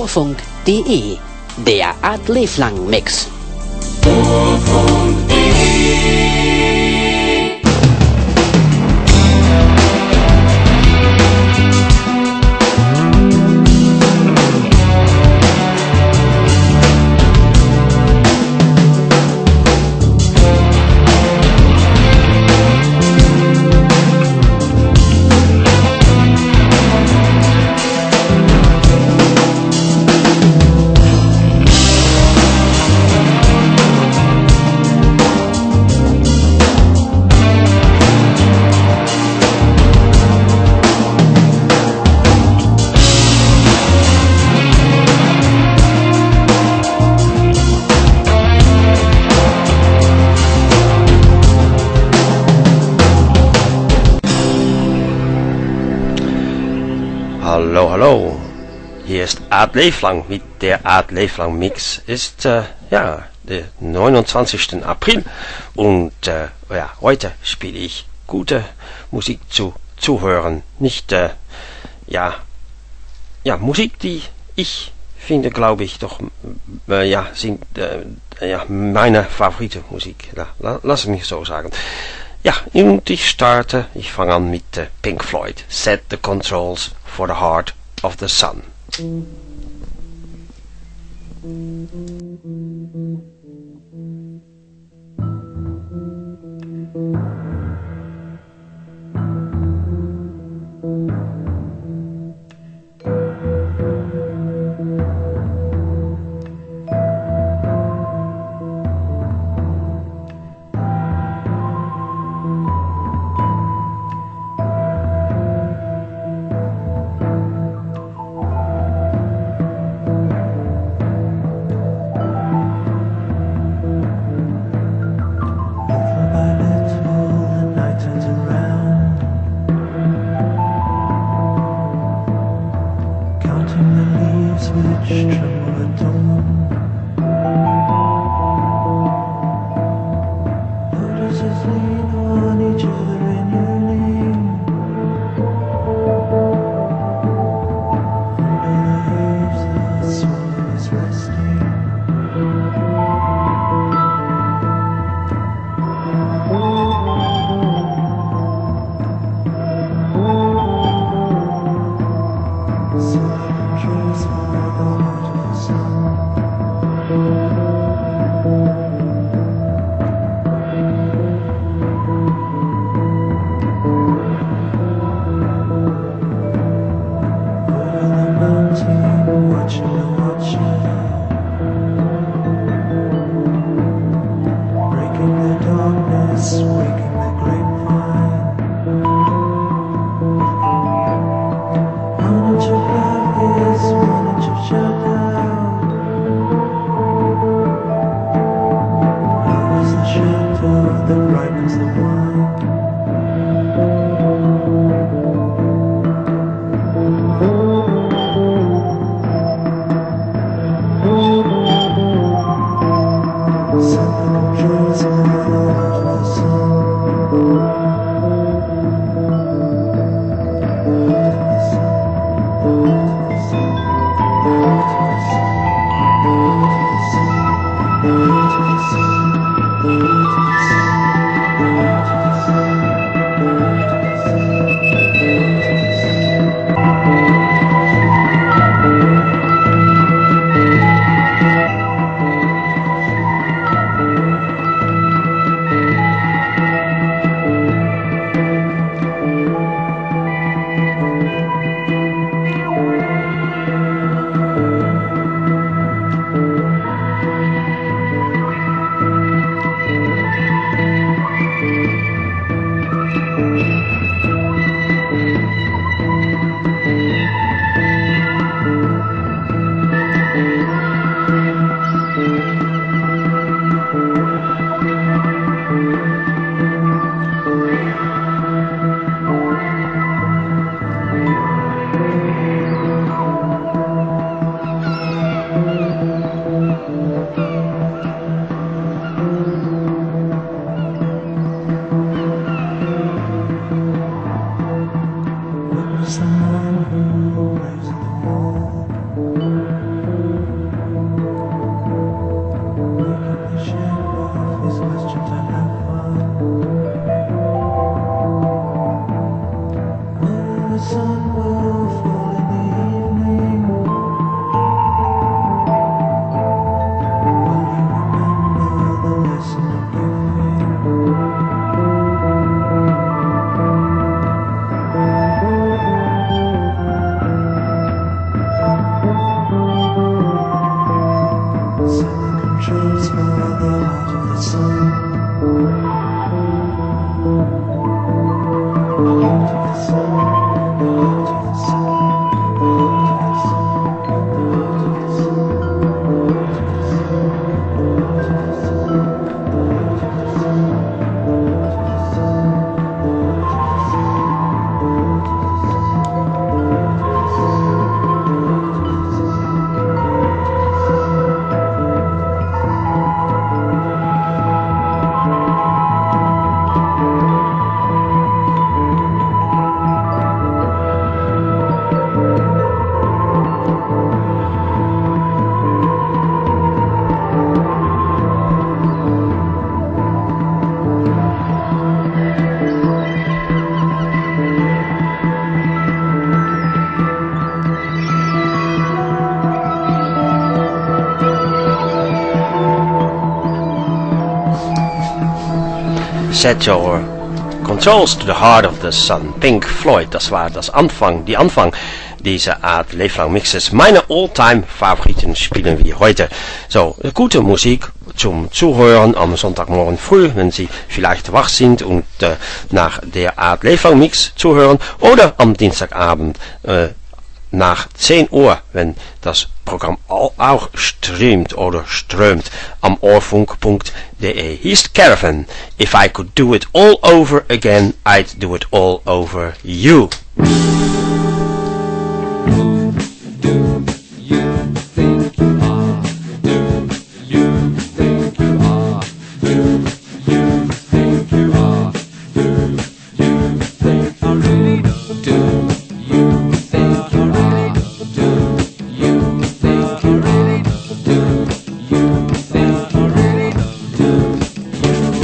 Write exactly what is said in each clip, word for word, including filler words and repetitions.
Urfunk punkt de, der Art Leflang Mix. Hallo, hallo. Hier ist Art Leflang mit der Art Leflang Mix. Ist äh, ja der neunundzwanzigsten April und äh, ja, heute spiele ich gute Musik zu zuhören. Nicht äh, ja ja Musik, die ich finde, glaube ich, doch äh, ja sind äh, ja meine Favorite Musik. Ja, la, lass mich so sagen. Ja, und ich starte, ich fange an mit äh, Pink Floyd. Set the controls for the heart of the sun. someone who lives in the wall. Set your controls to the heart of the sun. Pink Floyd, das war das Anfang, die Anfang dieser Art Leblang Mixes. Meine All-Time Favoriten spielen wir heute. So, gute Musik zum Zuhören am Sonntagmorgen früh, wenn Sie vielleicht wach sind und äh, nach der Art Leblang Mix zuhören, oder am Dienstagabend äh, nach zehn Uhr, wenn das Programm auch streamt oder strömt am ohrfunk punkt de. Hier ist Caravan. If I could do it all over again, I'd do it all over you.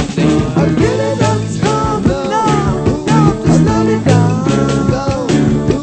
I really don't know, no, no, 'cause let me go, go.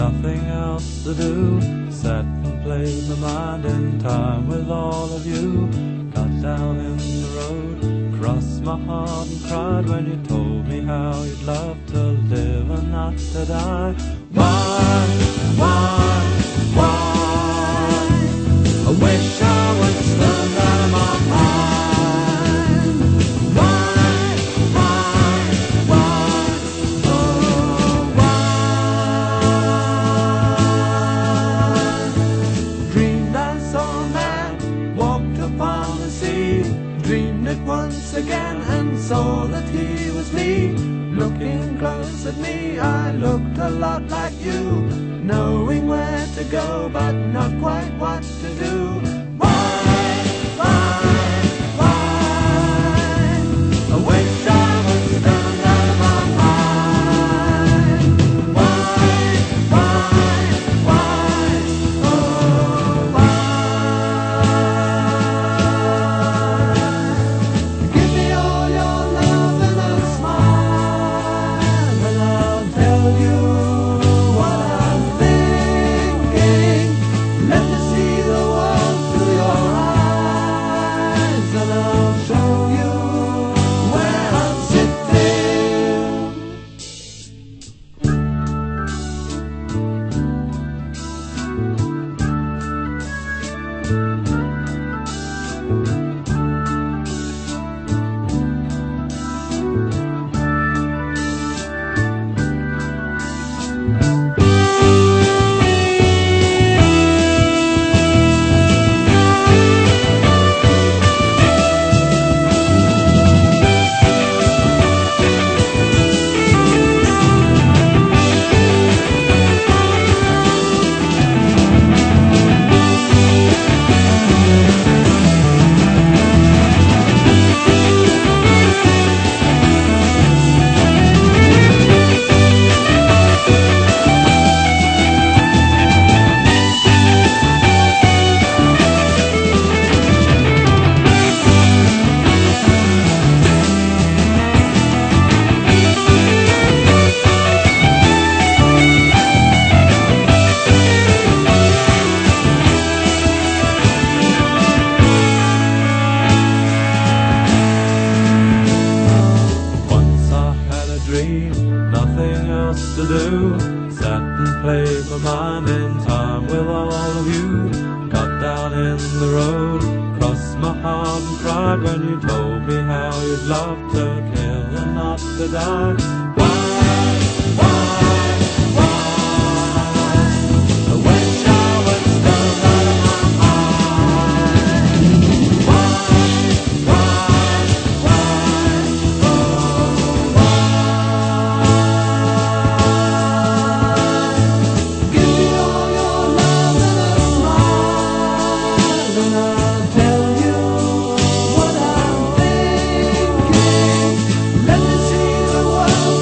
nothing else to do. Sat and played my mind in time with all of you. Got down in the road, crossed my heart and cried when you told me how you'd love to live and not to die. Why, why, why? I wish I was stunned out of my mind. Why, why, why? Oh, why? Dreamed I saw a man walked upon the sea. Dreamed it once again and saw that he was me. Looking close at me, I looked a lot like you, knowing where to go but not quite what to do. Why, why, why? I wish I was done out of my mind. Why, why, why? Oh, why? Give me all your love and a smile, and I'll tell you what I'm thinking. Let me see the world through your eyes, and I'll show you where I'm sitting. Once I had a dream, nothing else to do. Sat and played my mind in time with all of you. Got down in the road, crossed my heart and cried when you told me how you'd love to kill and not to die. Why, why, why? I wish I was done out of my mind. Why, why, why? Oh, why? Give me all your love and a smile, and I'll tell you what I'm thinking. Let me see the world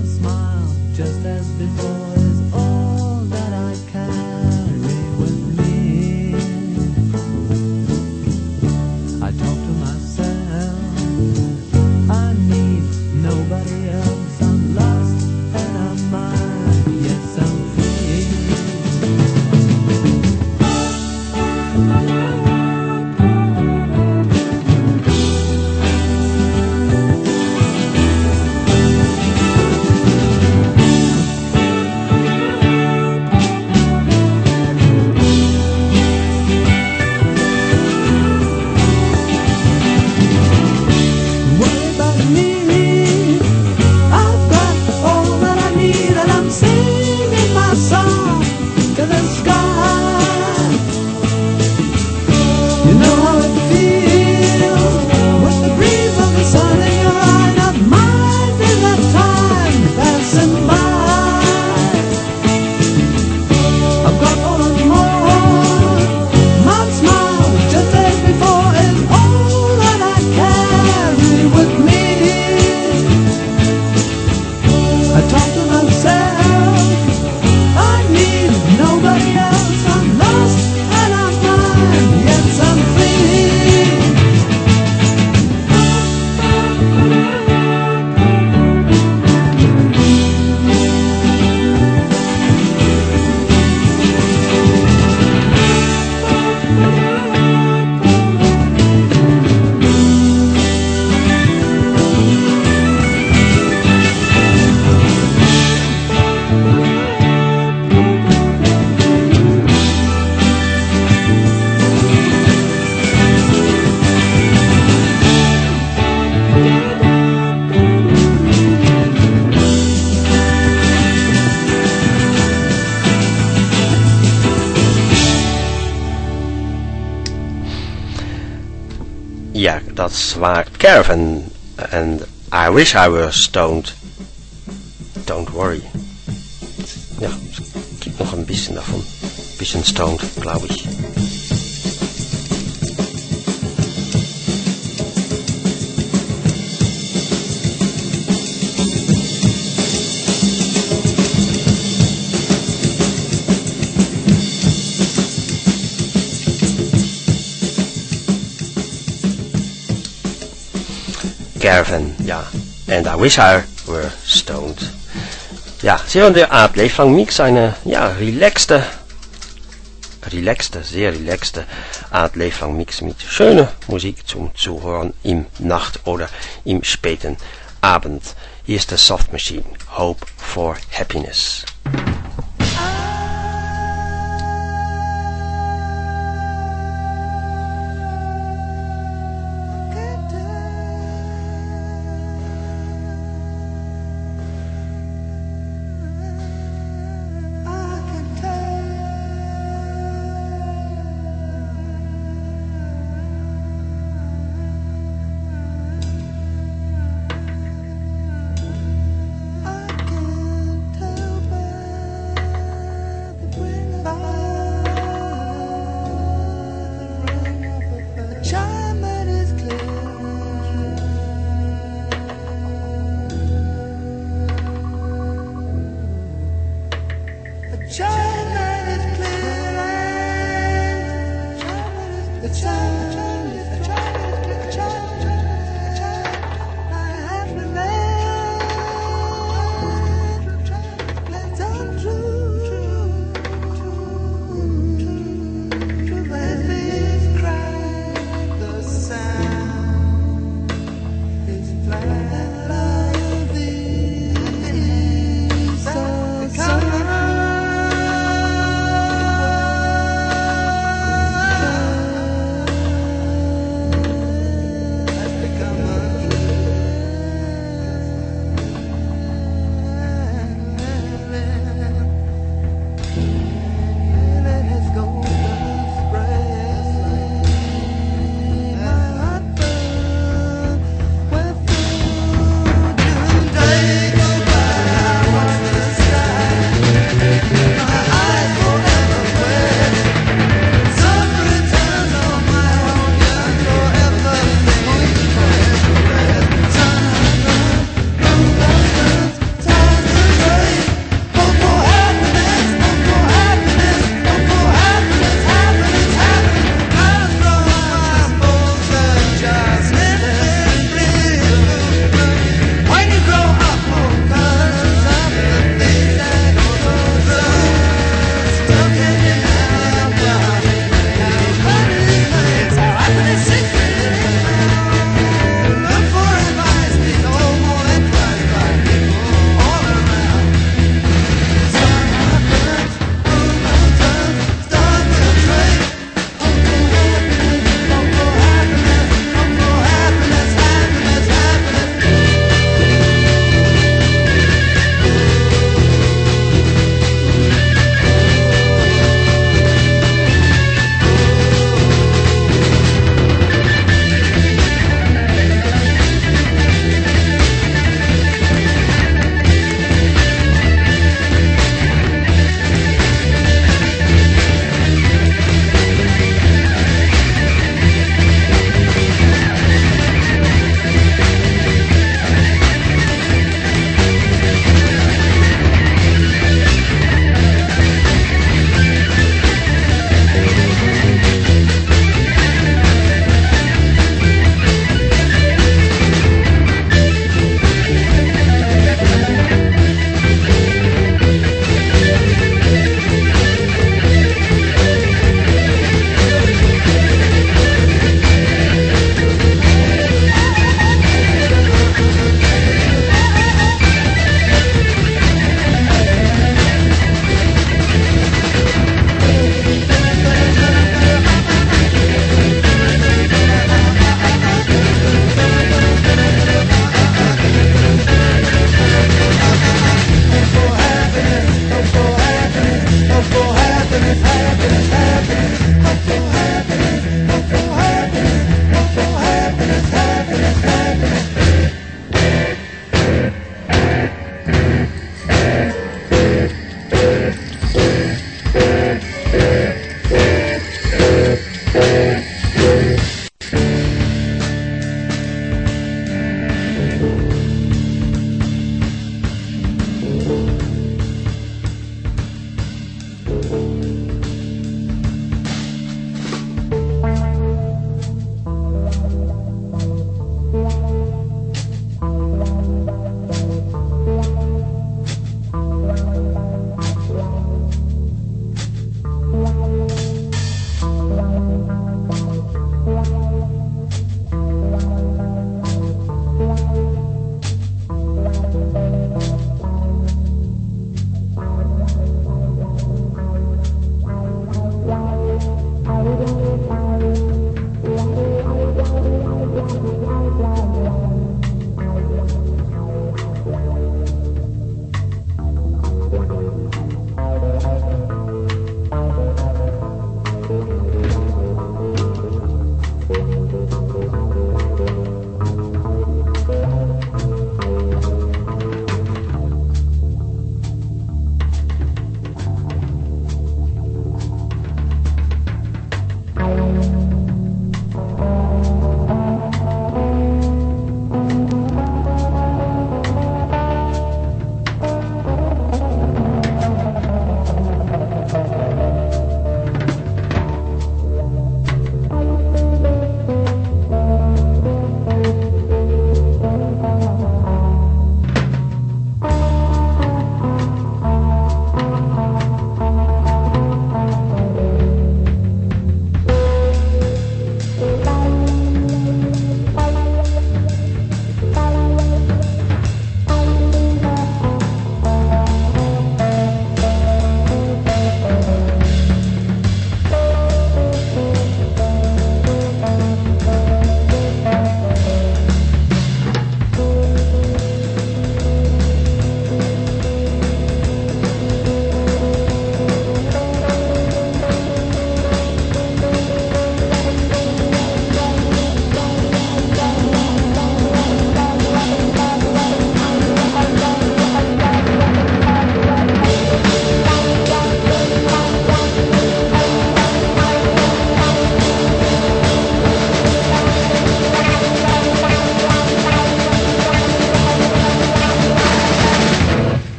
my smile, just as before, is all that I carry with me. I talk to myself, I need nobody else. I'm lost and I'm mine, yes I'm free. Worry about me, I've got all that I need, and I'm singing my song to the sky. You know how it feels with the breeze of the sun in your eye, not minding the time passing by. I've got all and more, my smile just as before is all that I carry with me. I talk to myself, I need nobody else. I'm lost and I'm mine, yes I'm free. Ja, dat was Caravan. And I wish I were stoned. Don't worry. Ja, ik heb nog een bisschen davon. Een bisschen stoned, glaube ich. Caravan, ja. And I wish I were stoned. Ja, Sie hören der Art Leeflang Mix, eine, ja, relaxte, relaxte, sehr relaxte Art Leeflang Mix mit schöner Musik zum Zuhören im Nacht- oder im späten Abend. Hier ist der Soft Machine, Hope for Happiness. I can't help it.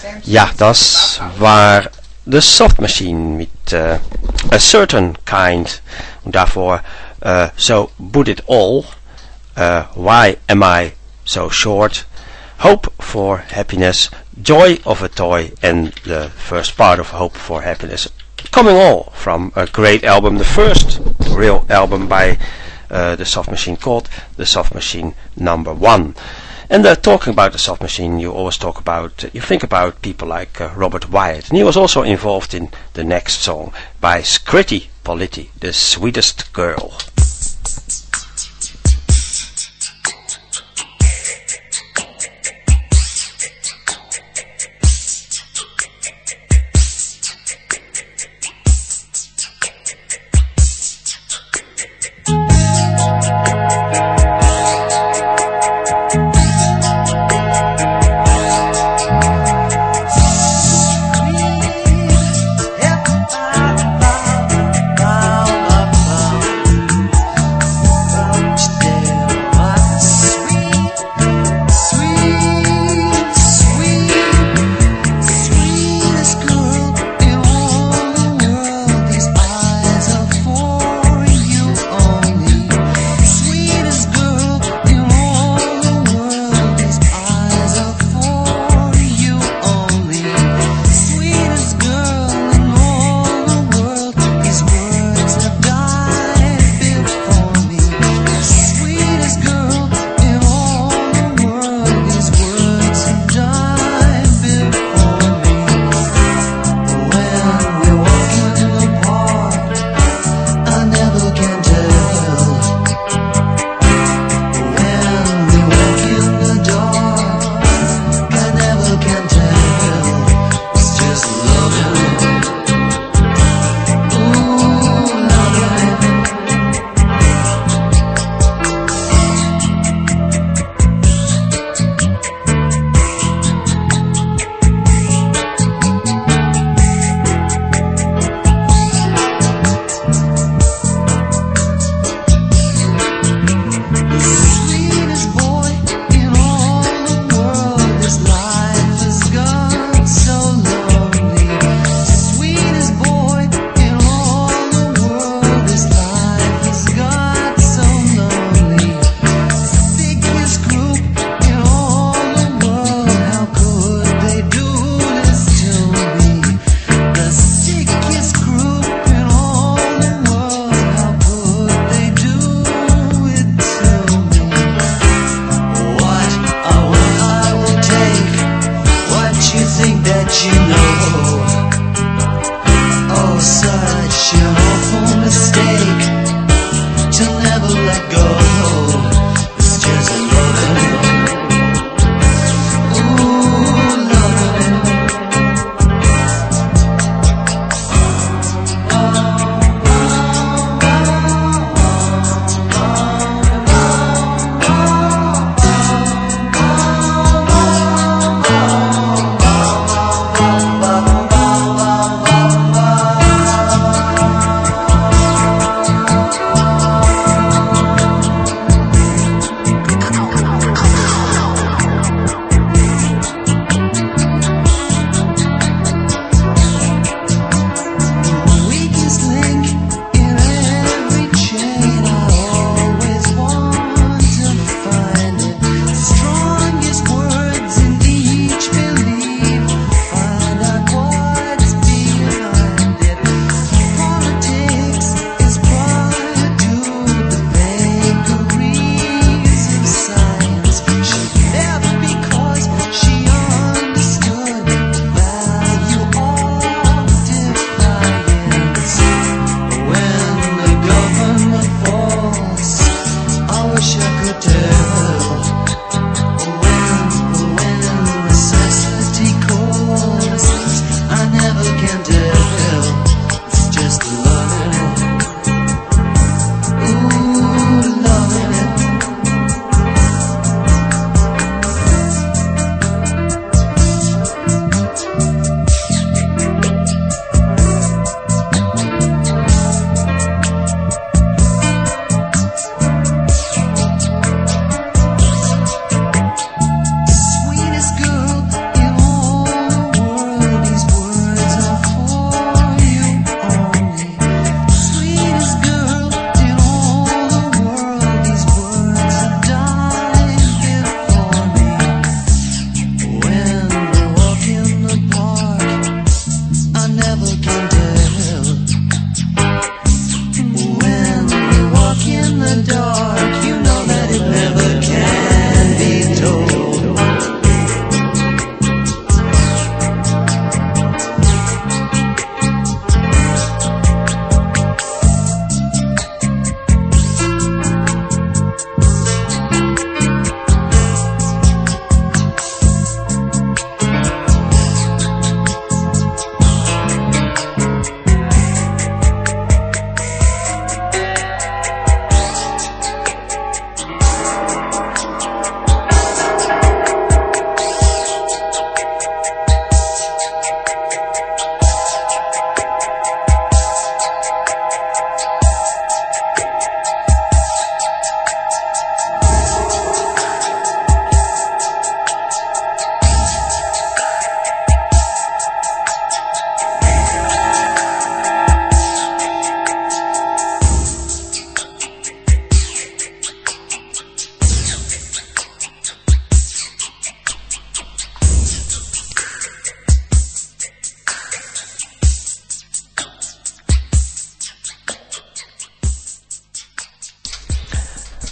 Ja, das war The Soft Machine mit uh, A Certain Kind. Und davor uh, So Put It All, uh, Why Am I So Short, Hope for Happiness, Joy of a Toy, and the first part of Hope for Happiness. Coming all from a great album, the first real album by uh, The Soft Machine, called The Soft Machine Number One. And uh, talking about The Soft Machine, you always talk about, uh, you think about people like uh, Robert Wyatt. And he was also involved in the next song by Scritti Politti, The Sweetest Girl.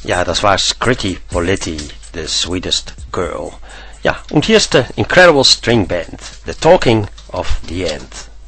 Ja, das war Scritti Politti, The Sweetest Girl. Ja, und hier ist die Incredible String Band, The Talking of the End.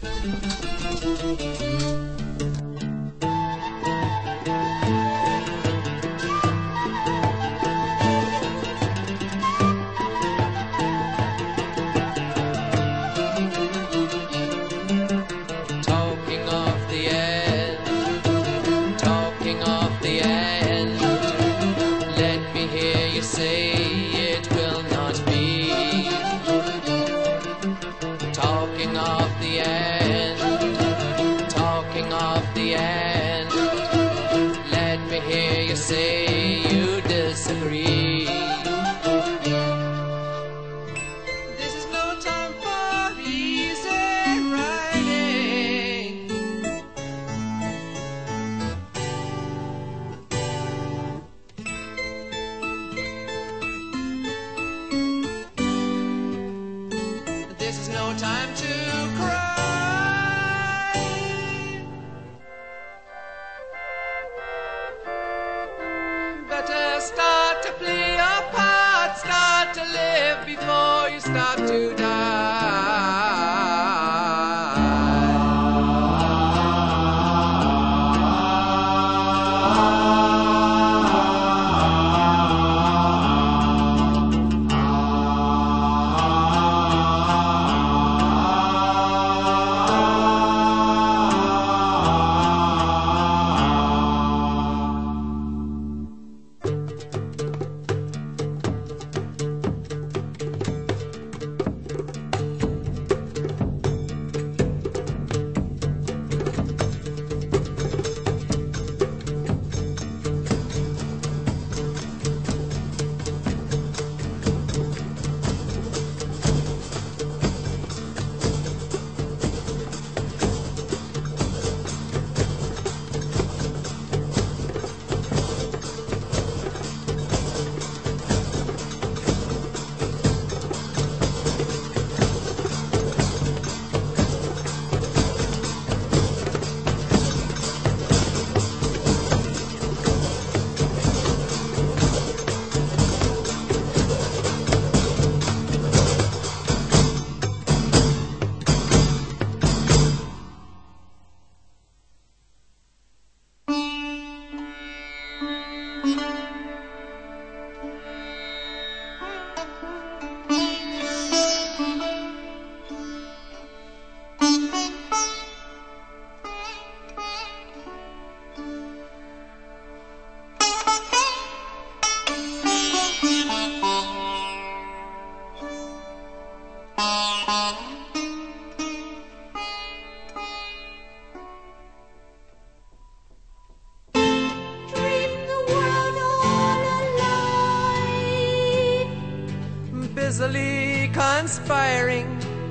Busily conspiring,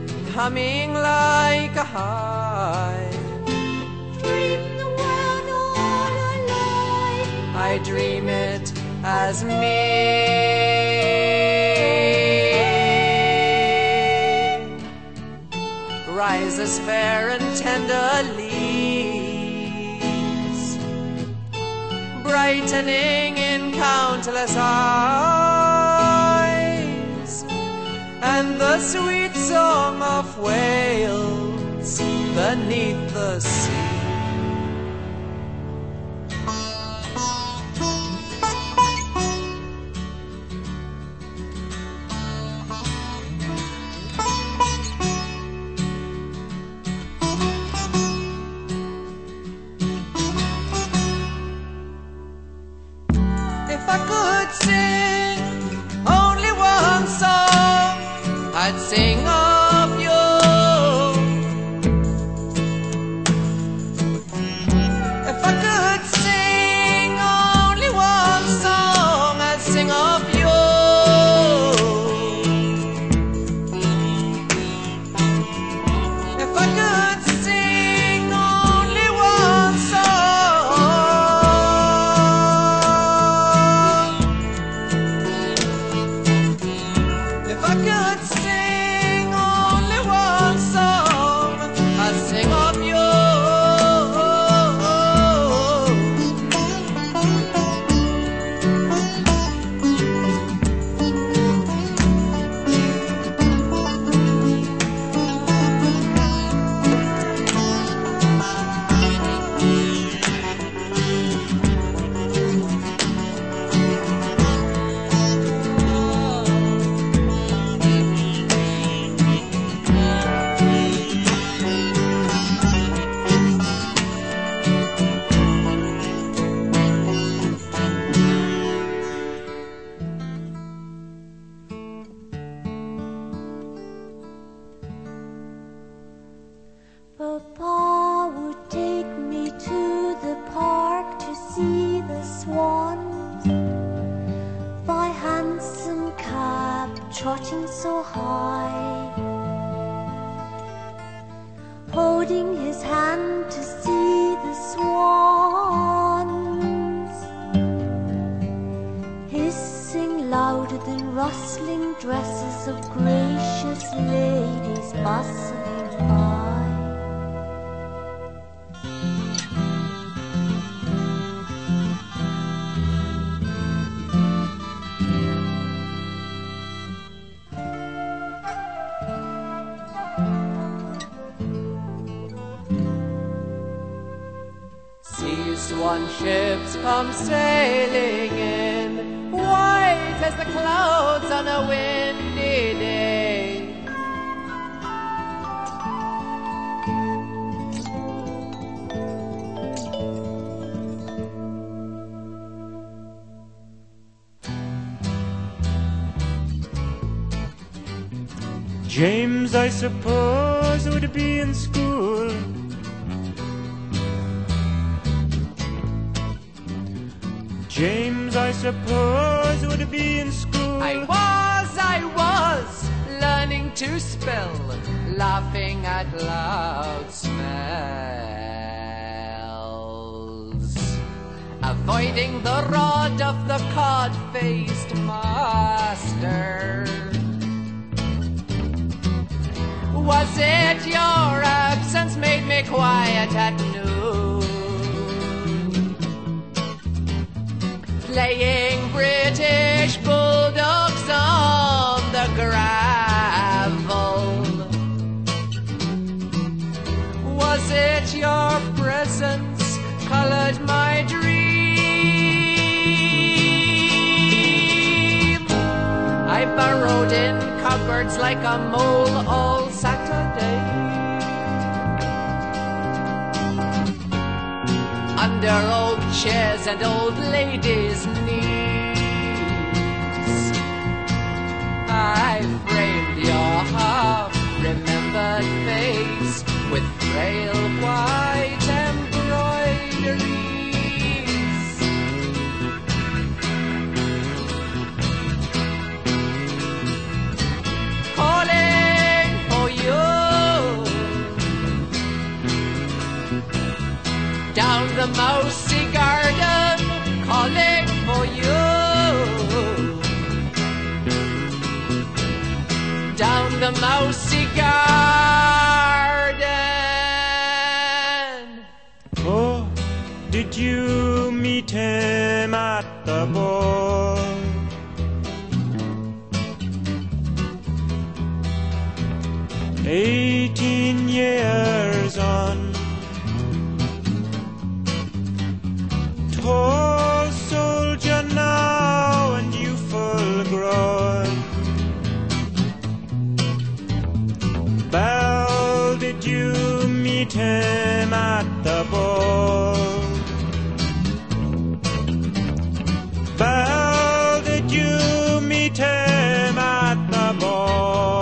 humming like a hive. Dream the world all alive. I dream it as me. Rises fair and tender leaves, brightening in countless eyes, and the sweet song of whales beneath the sea. If I could sing only one song, I'd sing of you. If I could sing only one song, I'd sing of you. If I could sing only one song, if I could sing holding his hand to see the swans, hissing louder than rustling dresses of gracious ladies bustling by. Swan ships come sailing in, white as the clouds on a windy day. James, I suppose, would be in school. James, I suppose, would be in school. I was, I was learning to spell, laughing at loud smells, avoiding the rod of the cod-faced master. Was it your absence made me quiet at noon, playing British bulldogs on the gravel? Was it your presence colored my dream? I burrowed in cupboards like a mole all Saturday, under old chairs and old ladies' knees. I framed your half-remembered face with frail white embroideries. Calling for you down the mousy garden, calling for you down the mousy garden. Oh, did you meet him at the ball? Eighteen years on, tall soldier now and you full grown. Belle, did you meet him at the ball? Belle, did you meet him at the ball?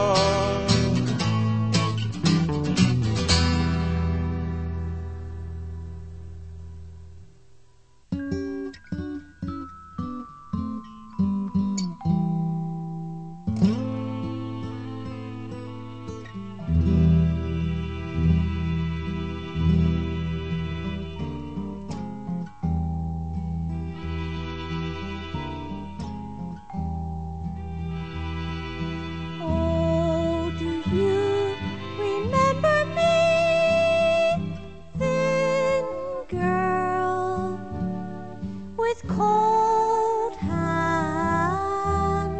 Cold hands,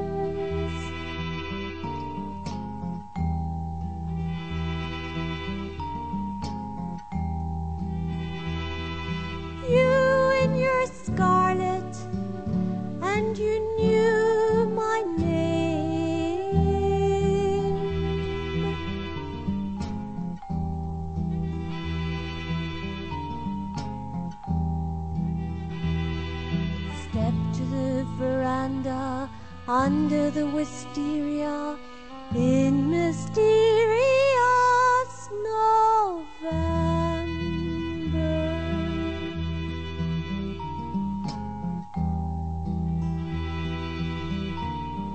you in your scarlet, and you knew my name. Step to the veranda under the wisteria in mysterious November.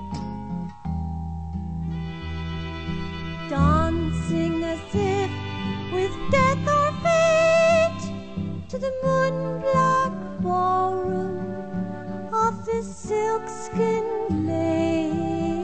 Dancing as if with death or fate to the moon-black ballroom of this silkskin lane.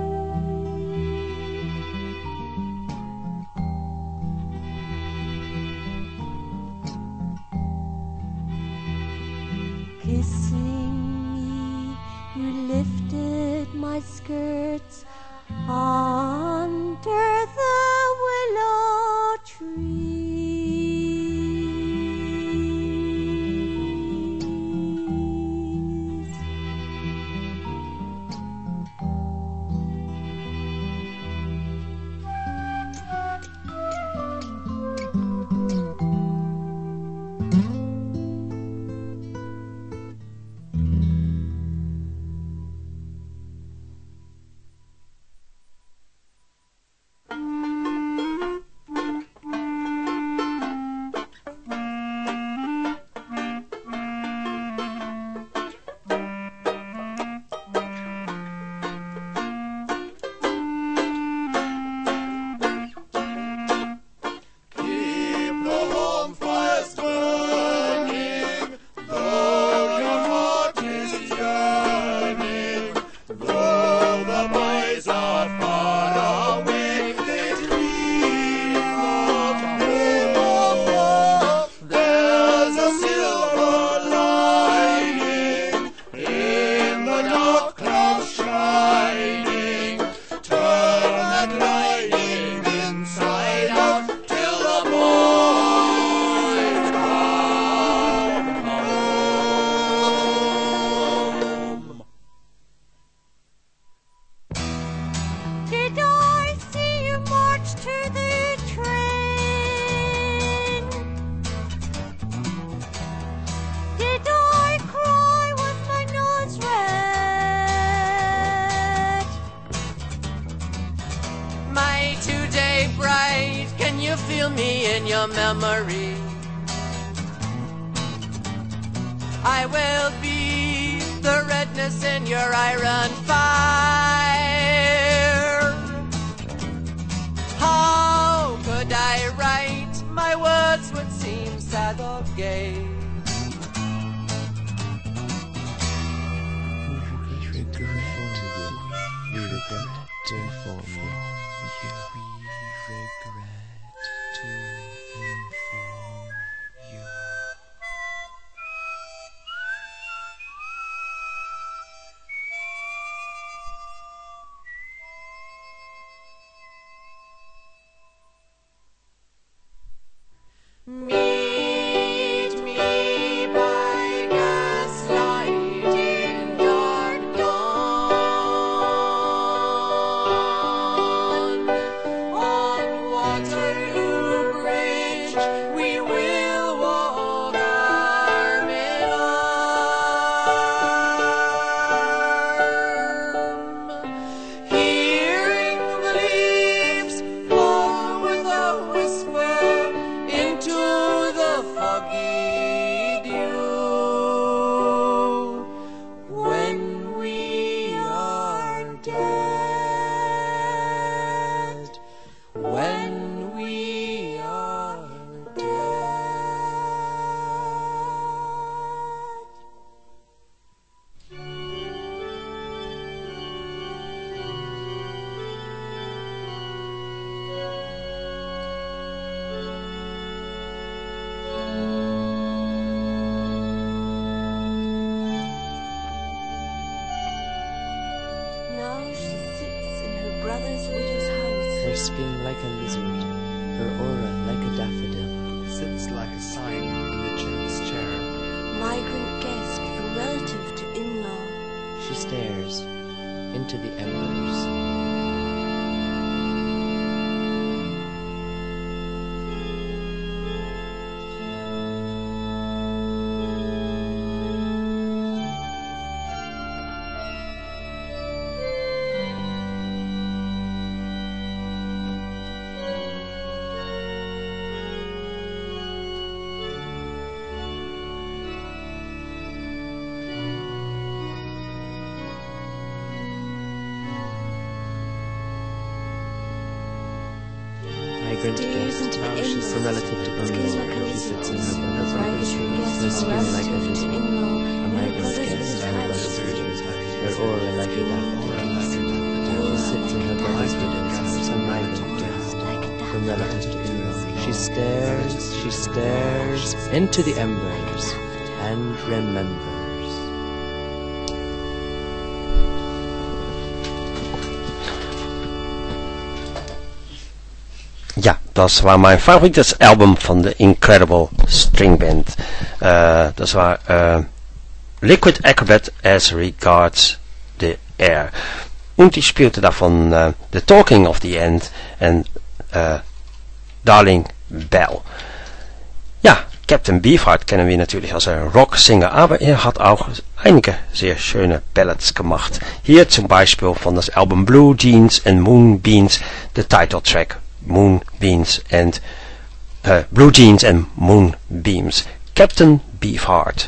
Kissing me, you lifted my skirts under the willow trees. Did I see you march to the train? Did I cry with my nose red? My two-day bride, can you feel me in your memory? I will be the redness in your iron fire. How could I write? My words would seem sad or gay. Meet me by gaslight in dark dawn. On Waterloo Bridge we will walk arm in arm, hearing the leaves fall with a whisper into the foggy dew. When we are dead, when we are Now she sits in her brother's widow's house. Her skin like a lizard, her aura like a daffodil. Sits like a sign in the chintz chair. Migrant guest from relative to in-law. She stares into the embers. immigrant guest. Now she's a relative to Umlo. She sits in her brother's office, her skin like a fish. A migrant guest, her brother's office, her aura like a daffodil. She sits in her brother's office, a migrant guest, a relative to Umlo. She stares, she stares into the embers and remembers. Ja, das war mein favorites Album von The Incredible String Band. Uh, das war uh, Liquid Acrobat as Regards the Air. Und ich spielte davon uh, The Talking of the End und uh, Darling Bell. Ja, Captain Beefheart kennen wir natürlich als ein Rocksänger, aber er hat auch einige sehr schöne Ballads gemacht. Hier zum Beispiel von das Album Blue Jeans and Moonbeams, the title track Moonbeams and uh, Blue Jeans and Moonbeams. Captain Beefheart.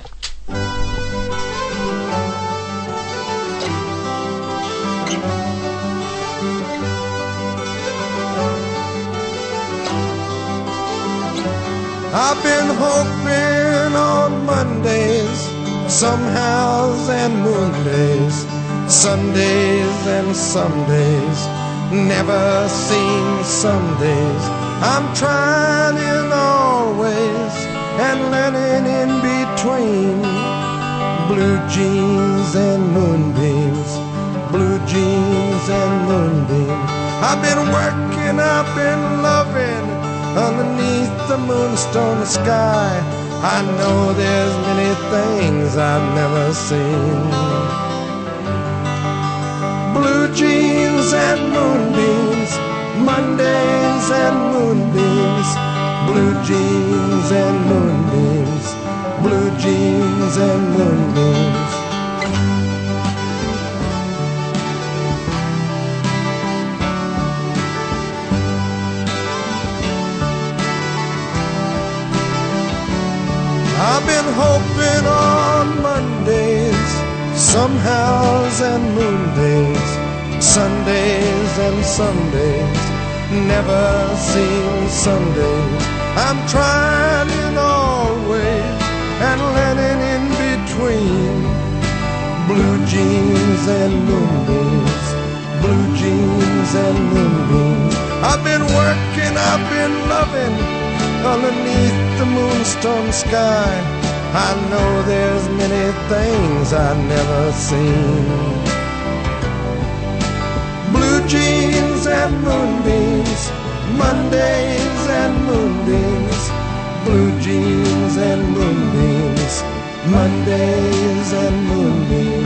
I've been hoping on Mondays, somehows and moondays, Sundays and some days, never seen some days. I'm trying always and learning in between. Blue jeans and moonbeams, blue jeans and moonbeams. I've been working, I've been loving underneath the moonstone sky. I know there's many things I've never seen. Blue jeans and moonbeams, Mondays and moonbeams, blue jeans and moonbeams, blue jeans and moonbeams. I've been hoping on Mondays, somehows and moondays, Sundays and Sundays, never seen Sundays. I'm trying always and learning in between. Blue jeans and moonbeams, blue jeans and moonbeams. I've been working, I've been loving underneath the moonstone sky. I know there's many things I've never seen. Blue jeans and moonbeams, Mondays and moonbeams, blue jeans and moonbeams, Mondays and moonbeams.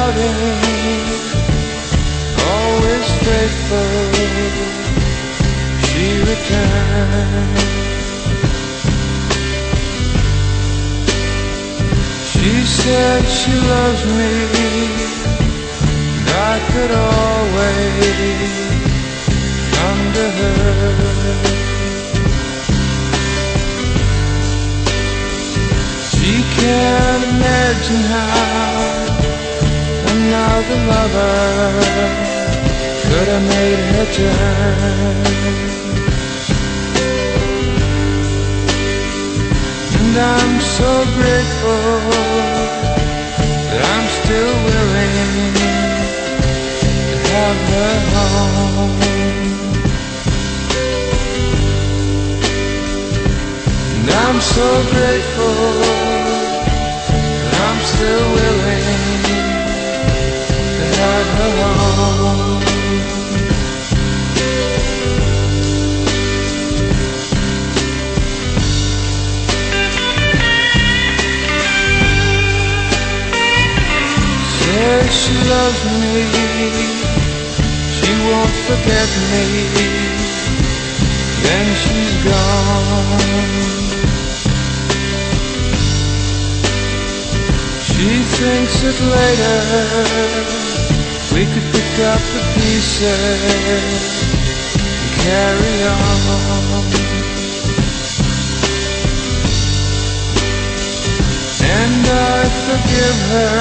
loving, always faithful, she returned. She said she loves me, and I could always come to her. She can't imagine how another lover could have made her turn. And I'm so grateful that I'm still willing to have her home. And I'm so grateful that I'm still willing to have her home. Says she loves me, she won't forget me, then she's gone. She thinks that later we could pick up the pieces and carry on. And I forgive her,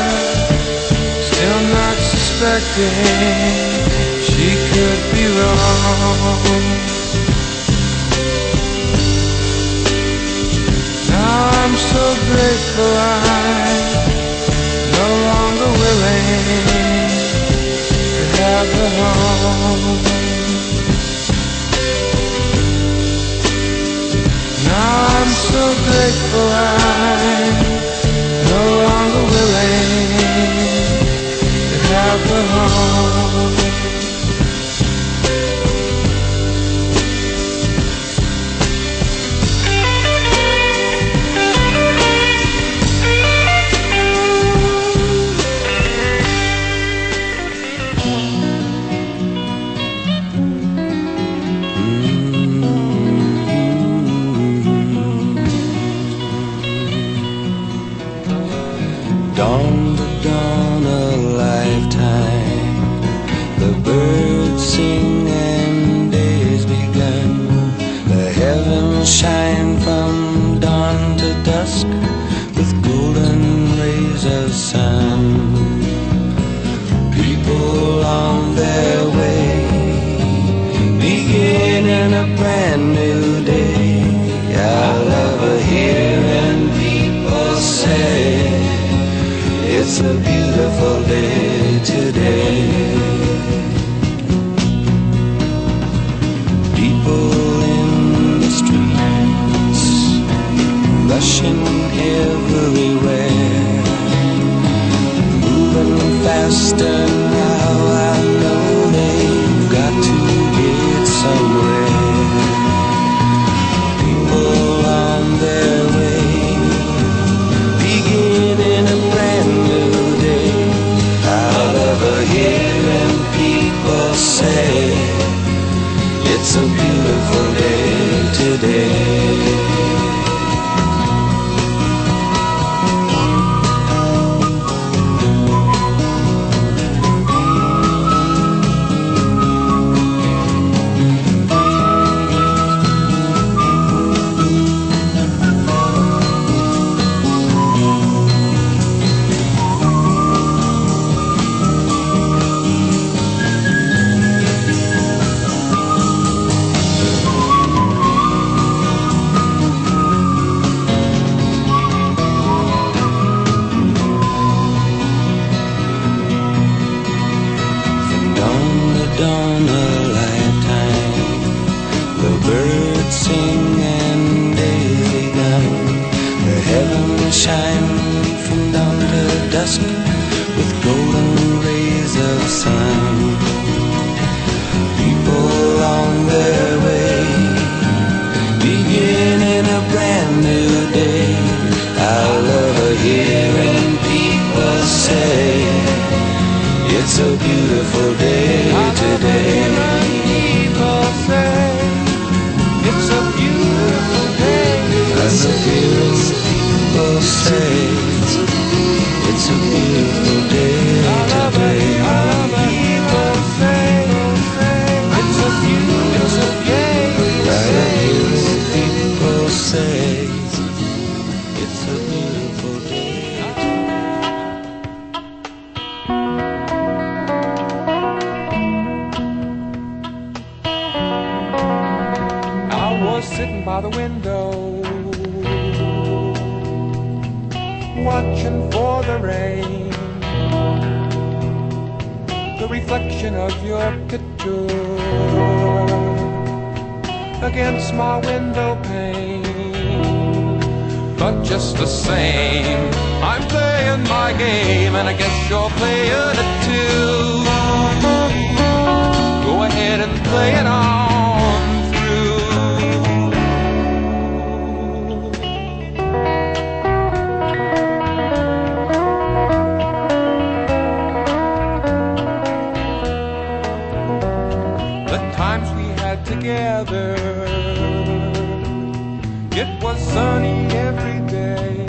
still not suspecting she could be wrong. Now I'm so grateful I'm no longer willing to have her home. Now I'm so grateful I'm no longer willing to have her home. Dawn to dawn a lifetime, the birds sing and day's begun. The heavens shine from dawn to dusk with golden rays of sun. People on their way, beginning a brand new day. I love her hearing people say it's a beautiful day today. People in the streets, rushing everywhere, moving faster now. I know they've got to get somewhere. People on their way, beginning a brand new day. I love hearing people say it's a beautiful day today. Hearing people say was sitting by the window, watching for the rain, the reflection of your picture against my window pane. But just the same, I'm playing my game, and I guess you're playing it too. Go ahead and play it on through. The times we had together, it was sunny every day.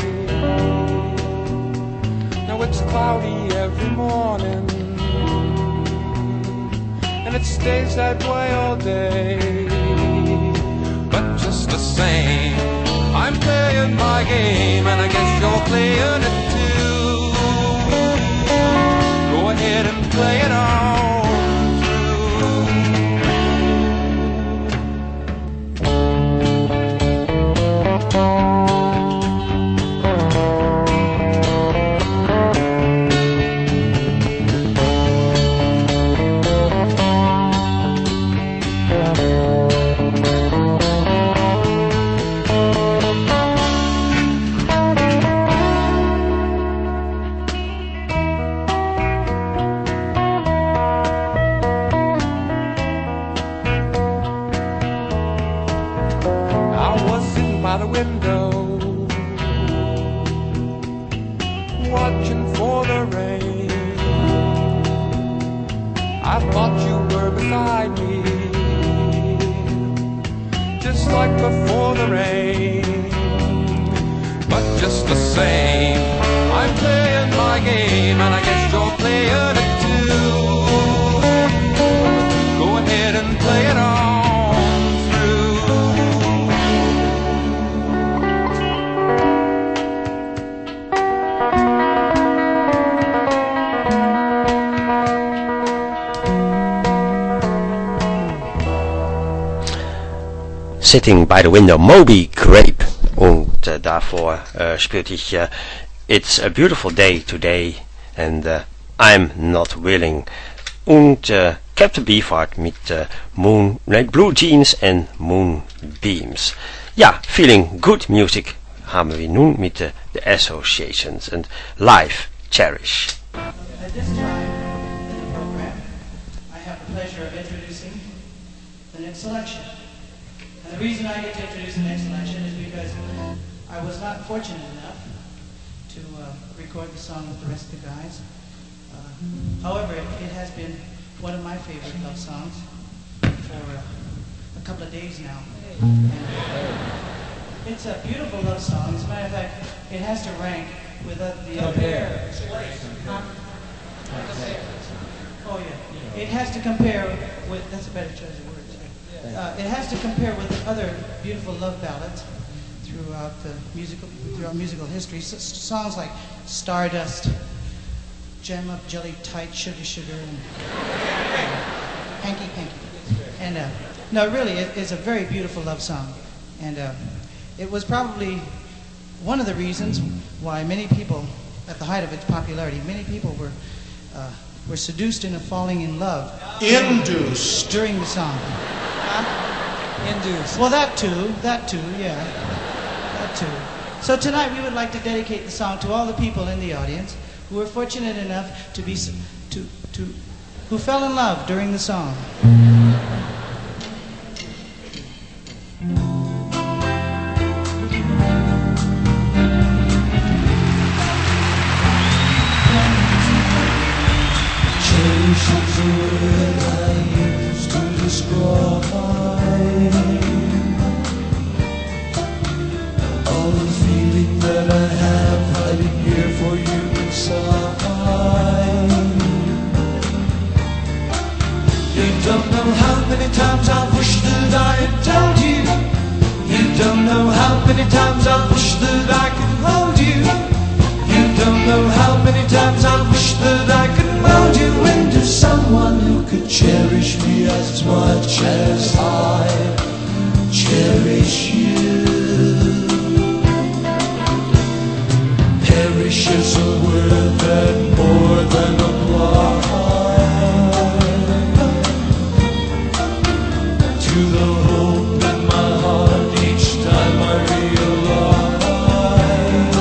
Now it's cloudy every morning, and it stays that way all day. But just the same, I'm playing my game, and I guess you're playing it too. Go ahead and play it on. By the window, watching for the rain. I thought you were beside me, just like before the rain. But just the same, I'm playing my game, and I guess you're playing it too. Go ahead and play it on. Sitting by the Window, Moby Grape. Und äh, davor äh, spielte ich äh, It's a Beautiful Day Today and uh, I'm Not Willing. Und äh, Captain Beefheart mit äh, Moon, Blue Jeans and Moonbeams. Ja, Feeling Good Music haben wir nun mit äh, The Associations and Live Cherish. At this time in the program, I have the pleasure of introducing the next selection. And the reason I get to introduce the next selection is because I was not fortunate enough to uh, record the song with the rest of the guys. Uh, however, it, it has been one of my favorite love songs for uh, a couple of days now. And it's a beautiful love song. As a matter of fact, it has to rank with uh, the other. Huh? Oh yeah. It has to compare with. That's a better choice of words. Uh, it has to compare with other beautiful love ballads throughout the musical throughout musical history. S songs like Stardust, Jam Up Jelly Tight, Sugar Sugar, and uh, Hanky Panky. And uh, no, really, it is a very beautiful love song, and uh, it was probably one of the reasons why many people, at the height of its popularity, many people were uh, were seduced into falling in love. Induced during the song. Induced. Well, that too, that too, yeah, that too. So tonight we would like to dedicate the song to all the people in the audience who were fortunate enough to be to to who fell in love during the song. All the feeling that I have hiding here for you inside. You don't know how many times I wish that I had told you. You don't know how many times I wish that I could hold you. You don't know how many times I wish that I could mold you into someone who could cherish me as much as I cherish the hope in my heart each time I realize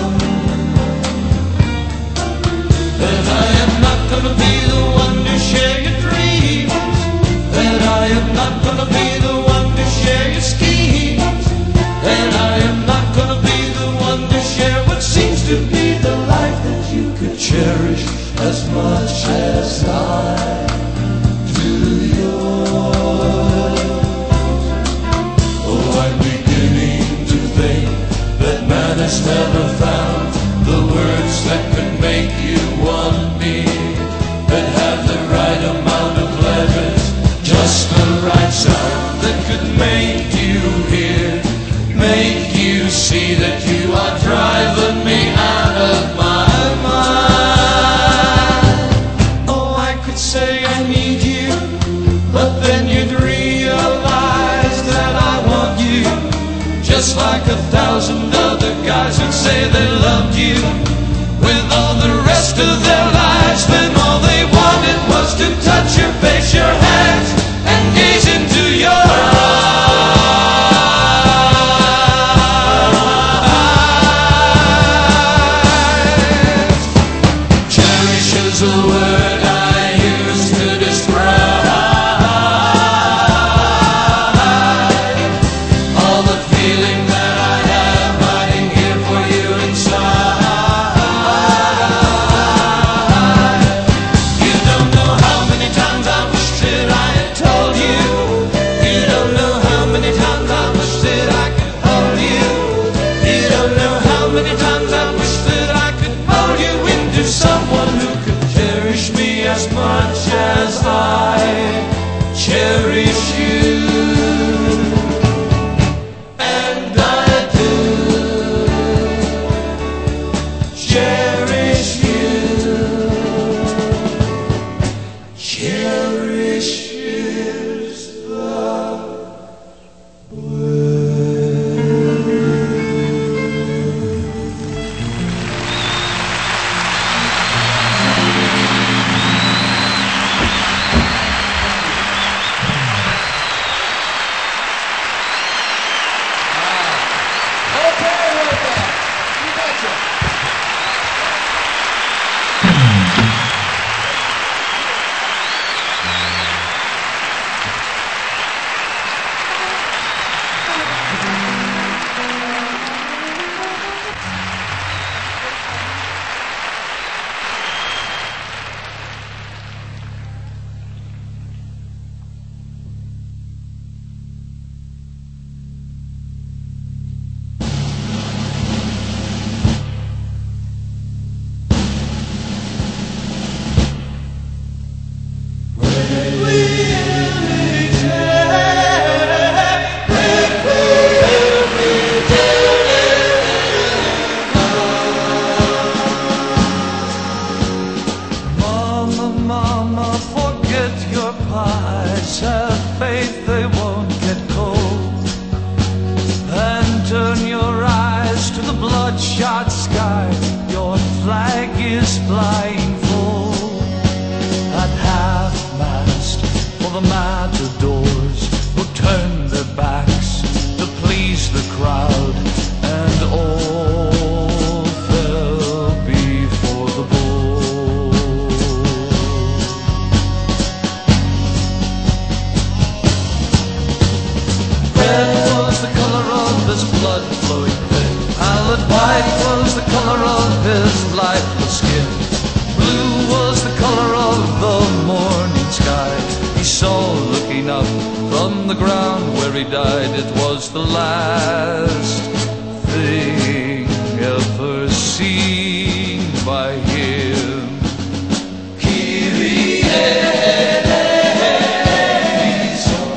that I am not gonna be the one to share your dreams, that I am not gonna be the one to share your schemes, that I am not gonna be the one to share what seems to be the life that you could cherish as much as I do yours. Oh, I'm beginning to think that man has never found the words that could make you want me, that have the right amount of letters, just the right sound that could make you hear, make you see that you are driving me out of my mind. Oh, I could say I need you, but then you'd realize that I want you, just like a thousand other guys would say they loved you with all the rest of their lives, when all they wanted was to touch your face, your hands, and gaze into your eyes. Cherish is a word I use to describe all the feeling that I have hiding here for you inside. You don't know how many times I wish that I had told you. You don't know how many times I wish that I could hold you. You don't know how many times I wish that I could mold you into someone who could cherish me as much as I cherish you. And I do cherish you. Cherish is the Mama, mama, forget your pies. Have faith they won't get cold. And turn your eyes to the bloodshot sky. Your flag is flying full. At half-mast for the matadors who turn their backs to please the crowd, and all fell before the bull. Red was the color of his blood flowing thin, pallid white was the color of his lifeless skin, blue was the color of the morning sky. He saw looking up from the ground where he died, it was the last thing ever seen by him. Kyrie eleison.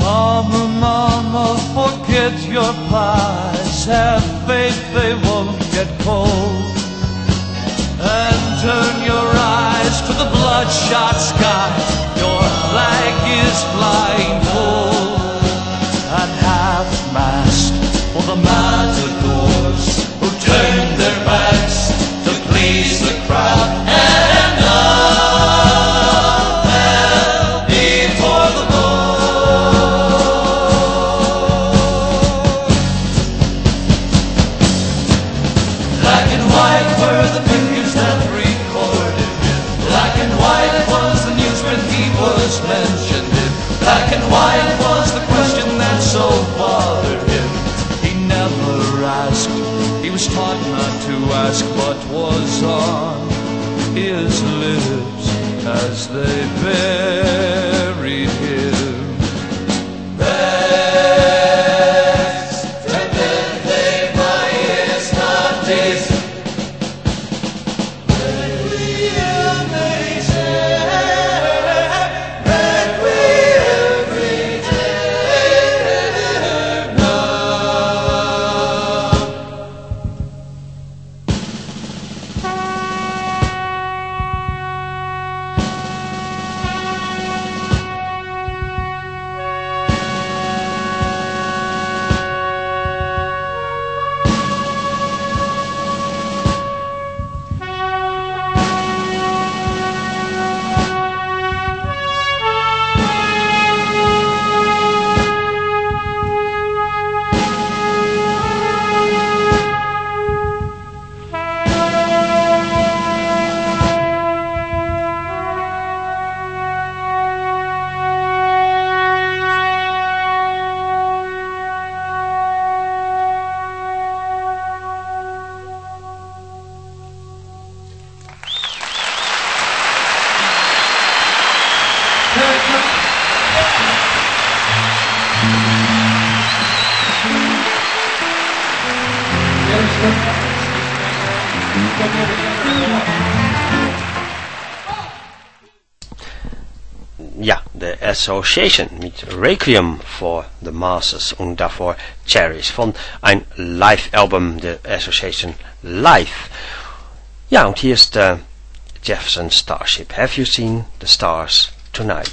Mama, mama, forget your pies. Have faith they won't get cold, and turn your eyes to the bloodshot skies. Your flag is flying full at half-mast for the matadors who turned their backs to please the crowd. And all fell before the Lord. Black and white were the pictures that recorded him. Black and white was the newsprint he was mentioned in. Black and white was the question that so bothered him. He never asked, he was taught not to ask what was on his lips as they buried him. Rest, tenderly by his bodies. Requiem aeternam, requiem Ja, de Association mit Requiem for the Masses und davor Cherries von ein Live-Album, der Association Live. Ja, und hier ist uh, Jefferson Starship. Have you seen the stars tonight?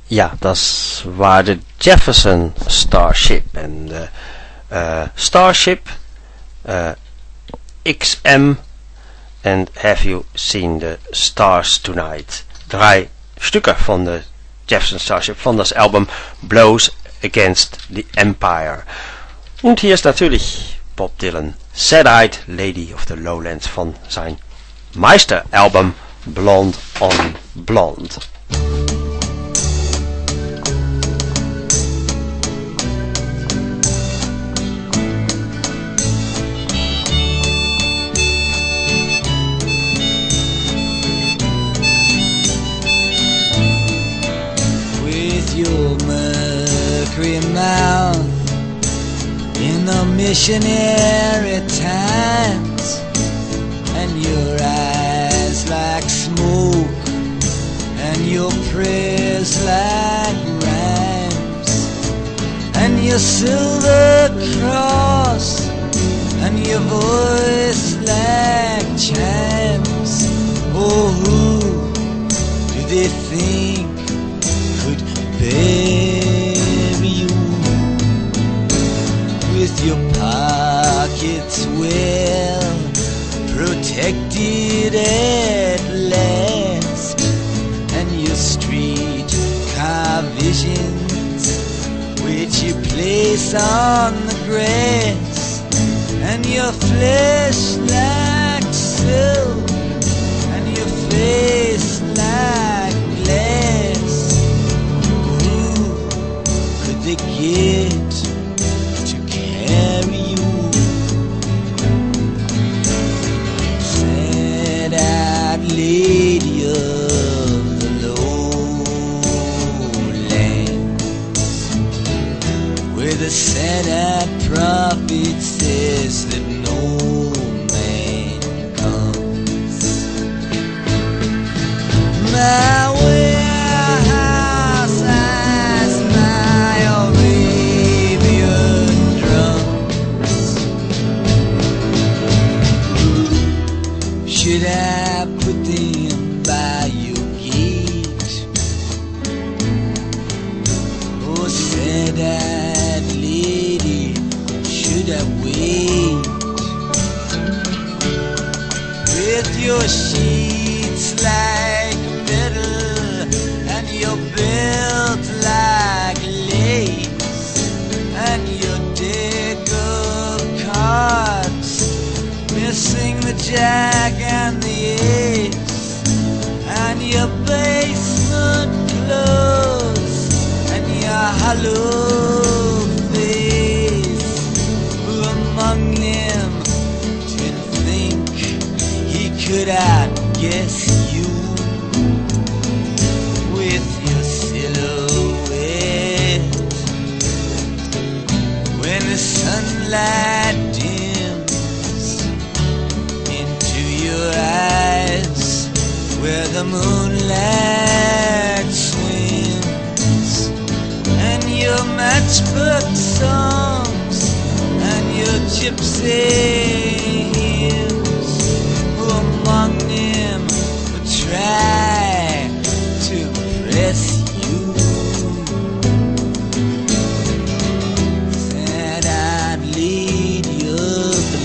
ja, das war der Jefferson Starship. En de uh, Starship, uh, X M and Have You Seen the Stars Tonight? Drei stukken van de Jefferson Starship van das Album Blows Against the Empire. Und hier ist natürlich Bob Dylan, Sad-Eyed Lady of the Lowlands van zijn Meisteralbum Blonde on Blonde. With your mercury mouth in the missionary times, and your eyes like smoke, and your prayers like rhymes, and your silver cross, and your voice like chimes. Oh, who do they think could bury you? With your pockets well protected at last, and your street car visions which you place on the grass, and your flesh like silk, and your face like glass. Who could they get to carry you? Sad-eyed lady of the lowlands, where the sad-eyed prophet says that no man comes. My warehouse has my Arabian drums. Should I put them by your gate? Oh, sad-eyed lady, should I wait? With your sheets like metal, and your belt like lace, and your deck of cards missing the jack and the ace, and your basement clothes, and your hollow face. Who among them didn't think he could outguess you? With your silhouette, when the sunlight dims into your eyes, where the moonlight swims, and your matchbook songs, and your gypsy hymns. Who among them would try to press you? Sad-eyed lady of the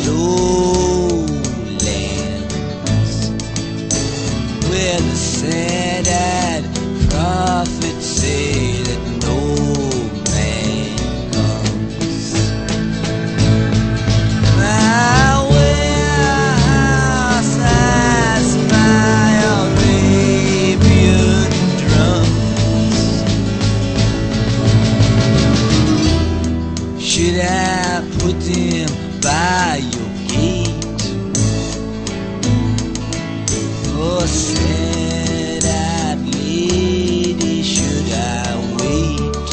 lowlands, where the sad-eyed prophets say that no man comes. My warehouse has my Arabian drums. Should I put them by your gate? Oh, sad-eyed lady, should I wait?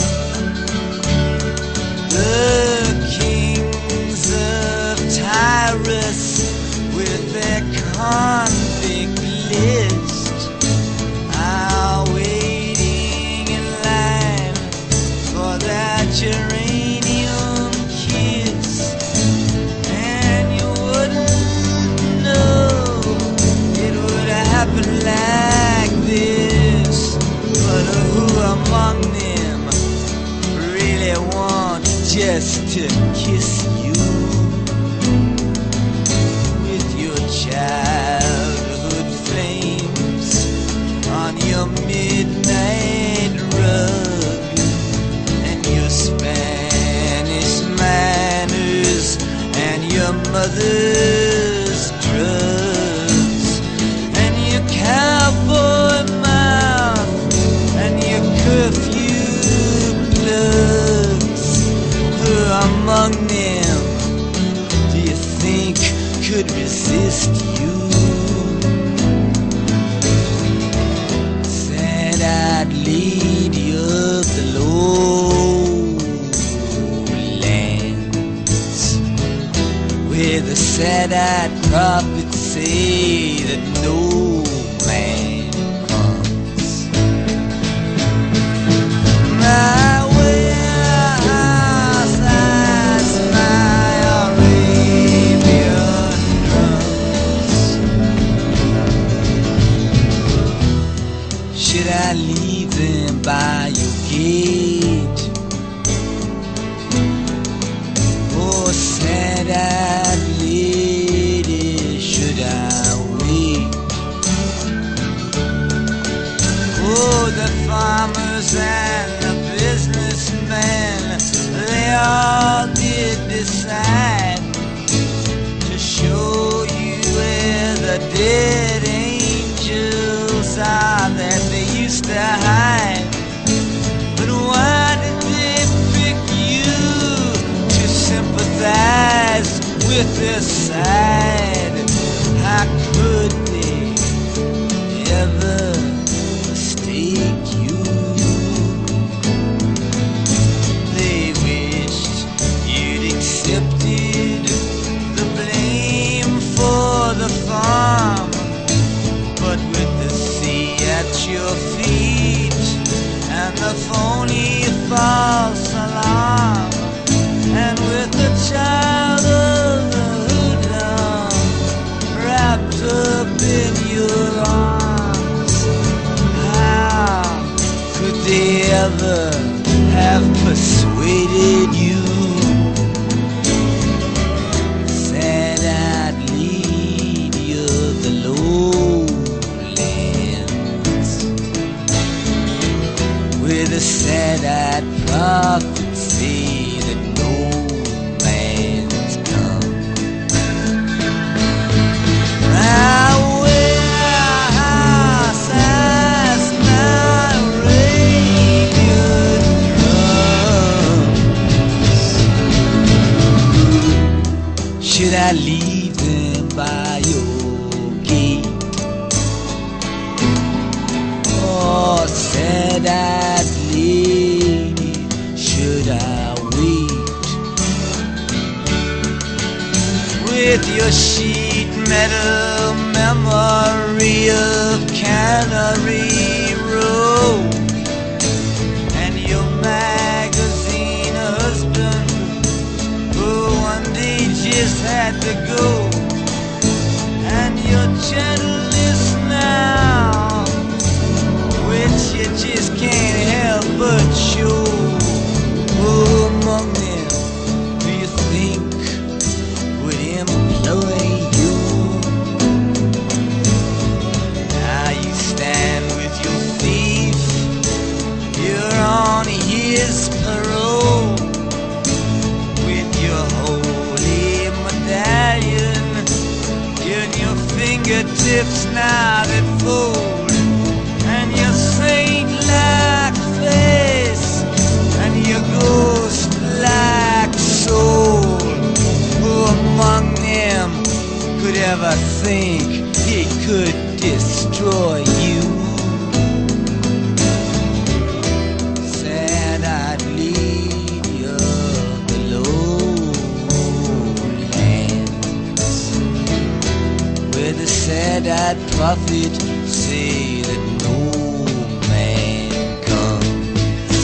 The kings of Tyrus with their convict list are waiting in line for that geranium kiss. among them really want just to kiss you with your childhood flames on your midnight rug and your Spanish manners and your mother's drugs and your cowboy mouth and your curfew plugs. Who among them do you think could resist you? Said I'd lead you up the lowlands where the sad-eyed prophets say that no man comes. My warehouse has my Arabian drums. Should I leave them by your gate? Oh, sad-eyed lady, should I wait? Oh, the farmers and the businessmen, they all did decide to show you where the dead angels are that they used to hide. But why did they pick you to sympathize with their side? How could they ever mistake you? They wished you'd accepted the blame for the farm, but with the sea at your feet and the phony false alarm, and with the child of the hoodlum wrapped up in your arms, how could they ever have persuaded you? Said I'd lead you the lowlands where the sad-eyed prophets say that no man's come. My warehouse has my Arabian drums. Should I leave them by your gate? Oh, sad-eyed lady, should I wait? With your sheet metal memory of Cannery Road and your magazine husband who one day just had to go, and your gentleness now, which you just can't help but show. Who among them do you think would employ you? Now you stand with your thief, you're on his parole, with your holy medallion in your fingertips now that fold, and your saint-like face and your ghost-like soul. Who among them could ever think he could destroy you? Said I'd lead you the lowlands where the sad-eyed prophet say that no man comes.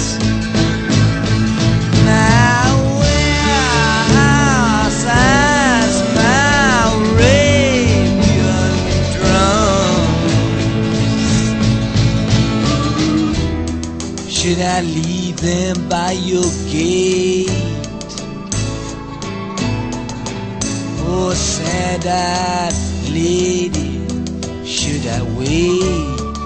My warehouse has my Arabian drums. Should I leave them by your gate? Oh, sad-eyed lady, should I wait?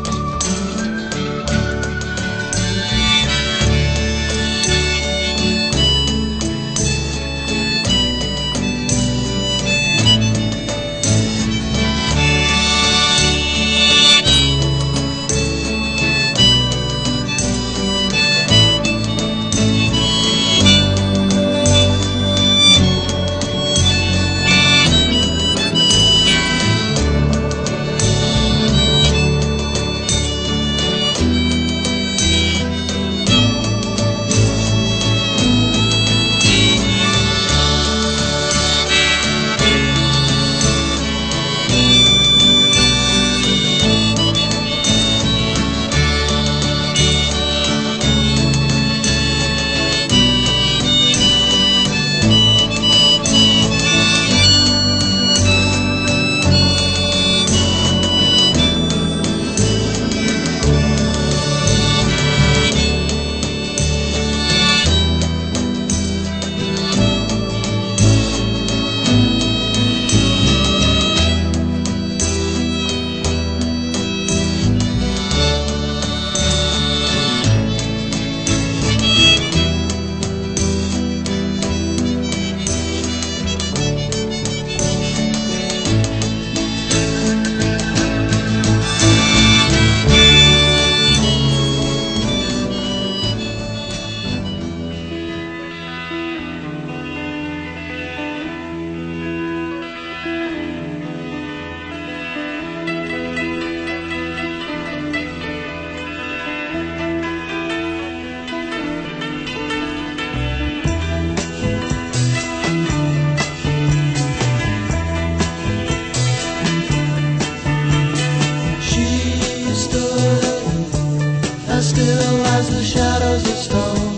Still as the shadows of stone,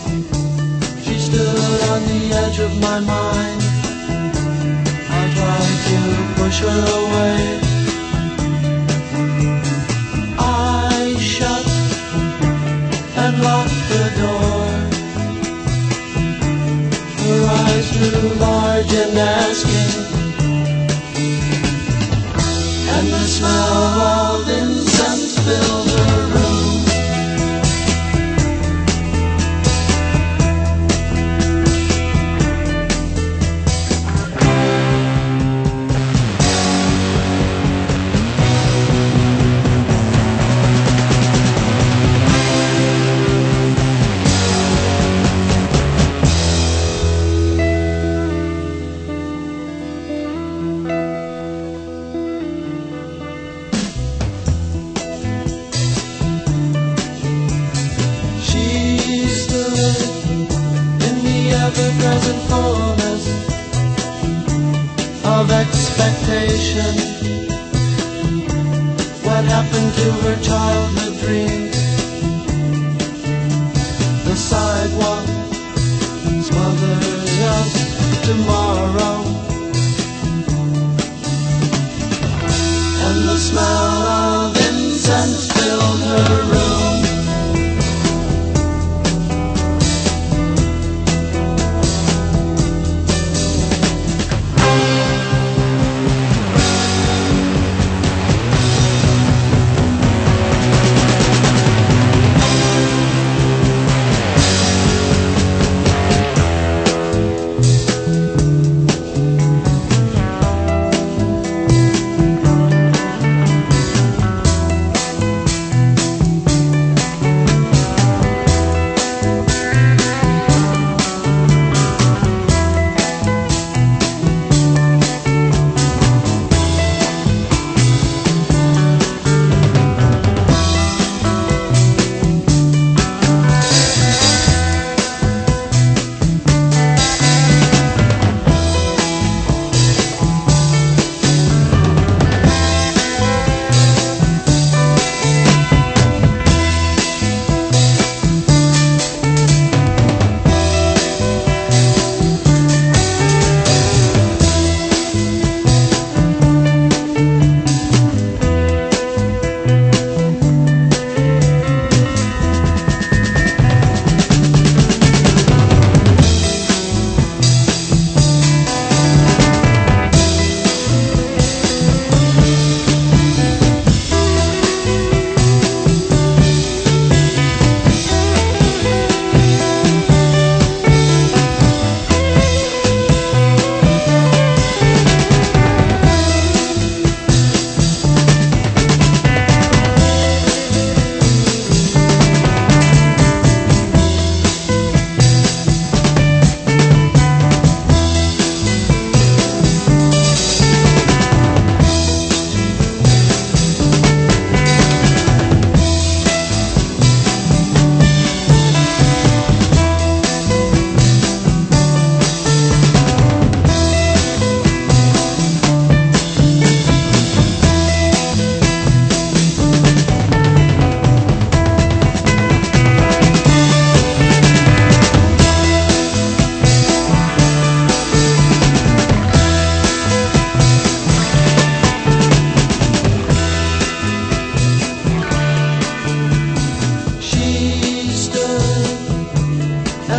she stood on the edge of my mind. I tried to push her away. I shut and locked the door. Her eyes grew large and asking, and the smell of incense filled her room. Ever-present fullness of expectation. What happened to her childhood dreams? The sidewalk smothers us tomorrow, and the smell of incense filled her room.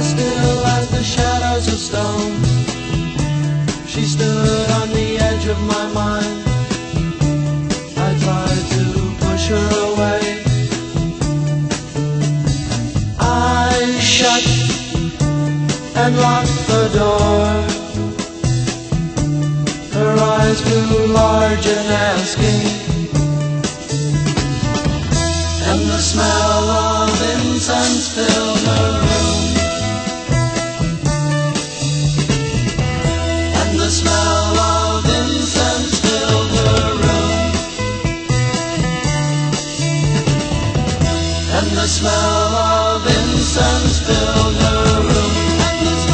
as still as the shadows of stone. She stood on the edge of my mind. I tried to push her away. I shut and locked the door. Her eyes grew large and asking, and the smell of incense filled her room. And the smell of incense filled her room. And the smell of incense filled her room. And the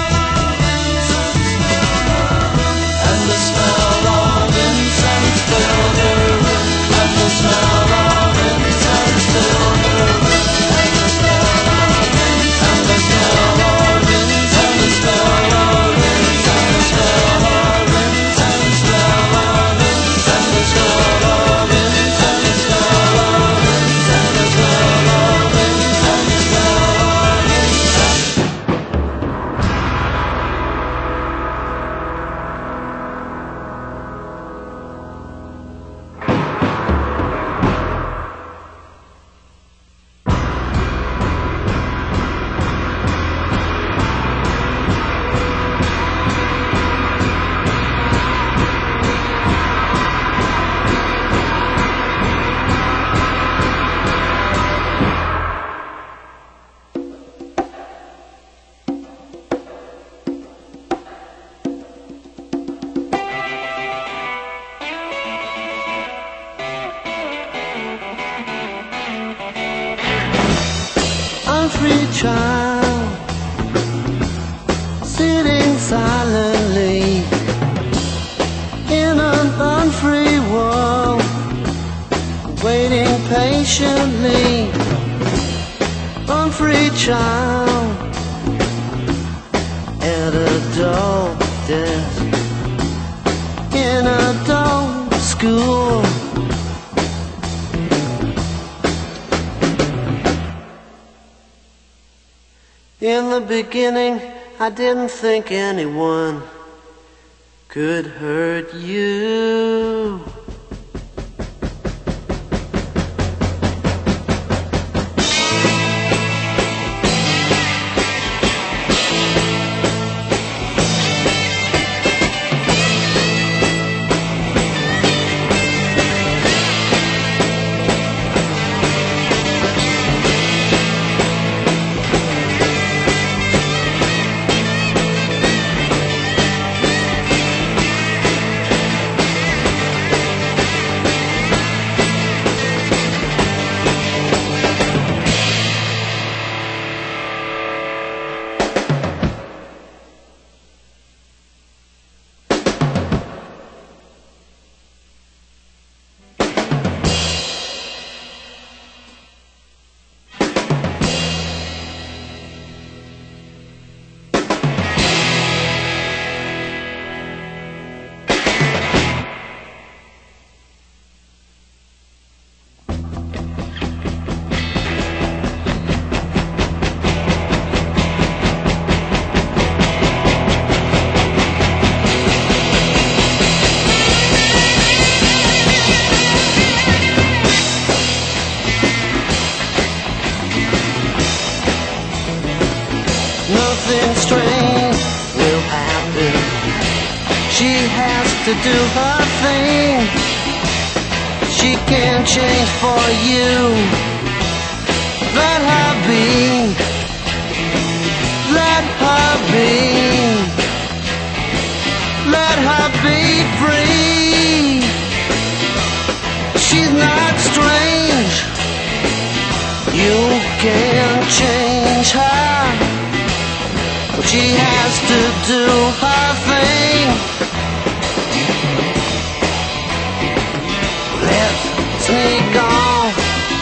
smell of incense filled her room. And the smell of incense filled her room. And the smell of incense filled her room. And the smell of incense, and the smell of incense, and the smell of incense, smell of incense, and the smell of incense, smell of incense, and the smell of incense, smell of incense. Unfree child, sitting silently in an unfree world, waiting patiently. Unfree child at a dull desk in a dull school. In the beginning, I didn't think anyone could hurt you. Nothing strange will happen. She has to do her thing. She can't change for you. Let her be. Let her be. Let her be free. She's not strange. You can't change her. She has to do her thing. Let's sneak off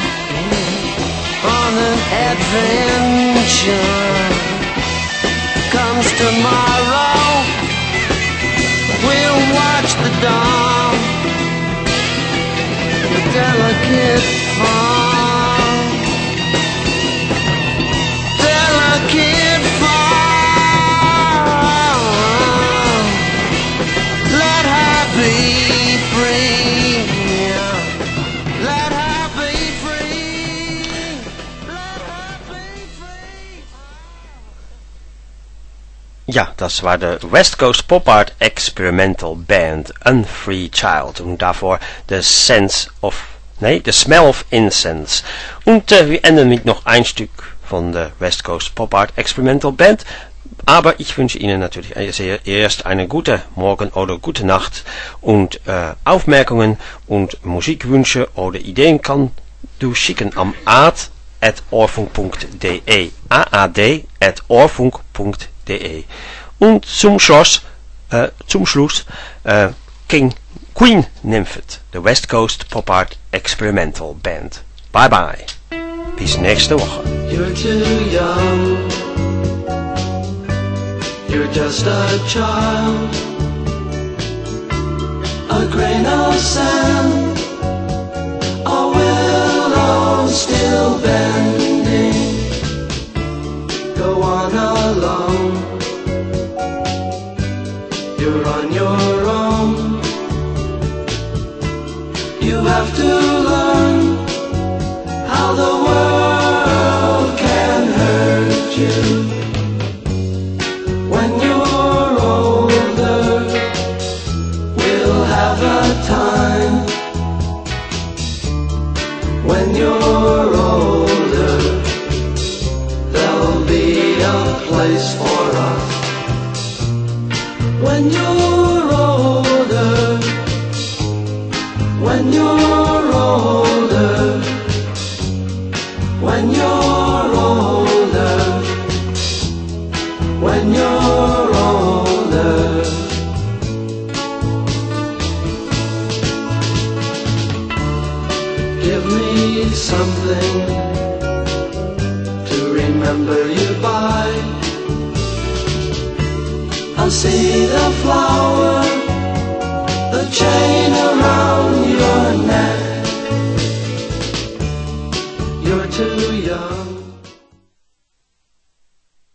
on an adventure. Comes tomorrow, we'll watch the dawn. The delicate fall. Delicate fall. Ja, das war der West Coast Pop Art Experimental Band Unfree Child und davor The Sense of, nee, The Smell of Incense. Und äh, wir enden mit noch ein Stück von der West Coast Pop Art Experimental Band. Aber ich wünsche Ihnen natürlich sehr erst eine gute Morgen oder gute Nacht und äh, Aufmerkungen und Musikwünsche oder Ideen kann du schicken am aad at oorfunk punt de aad at oorfunk punt de und zum Schluss, äh, zum Schluss äh, King Queen Nymphet, the West Coast Pop Art Experimental Band. Bye bye. Bis nächste Woche. You're too young. You're just a child, a grain of sand, a willow still bending. Go on alone, you're on your own. You have to learn how the world can hurt you. When you're older, we'll have a time. When you're older, there'll be a place for us. When you're older, when you're older, when you're older, when you're older. Give me something to remember you by. I'll see the flower, the chain around your neck.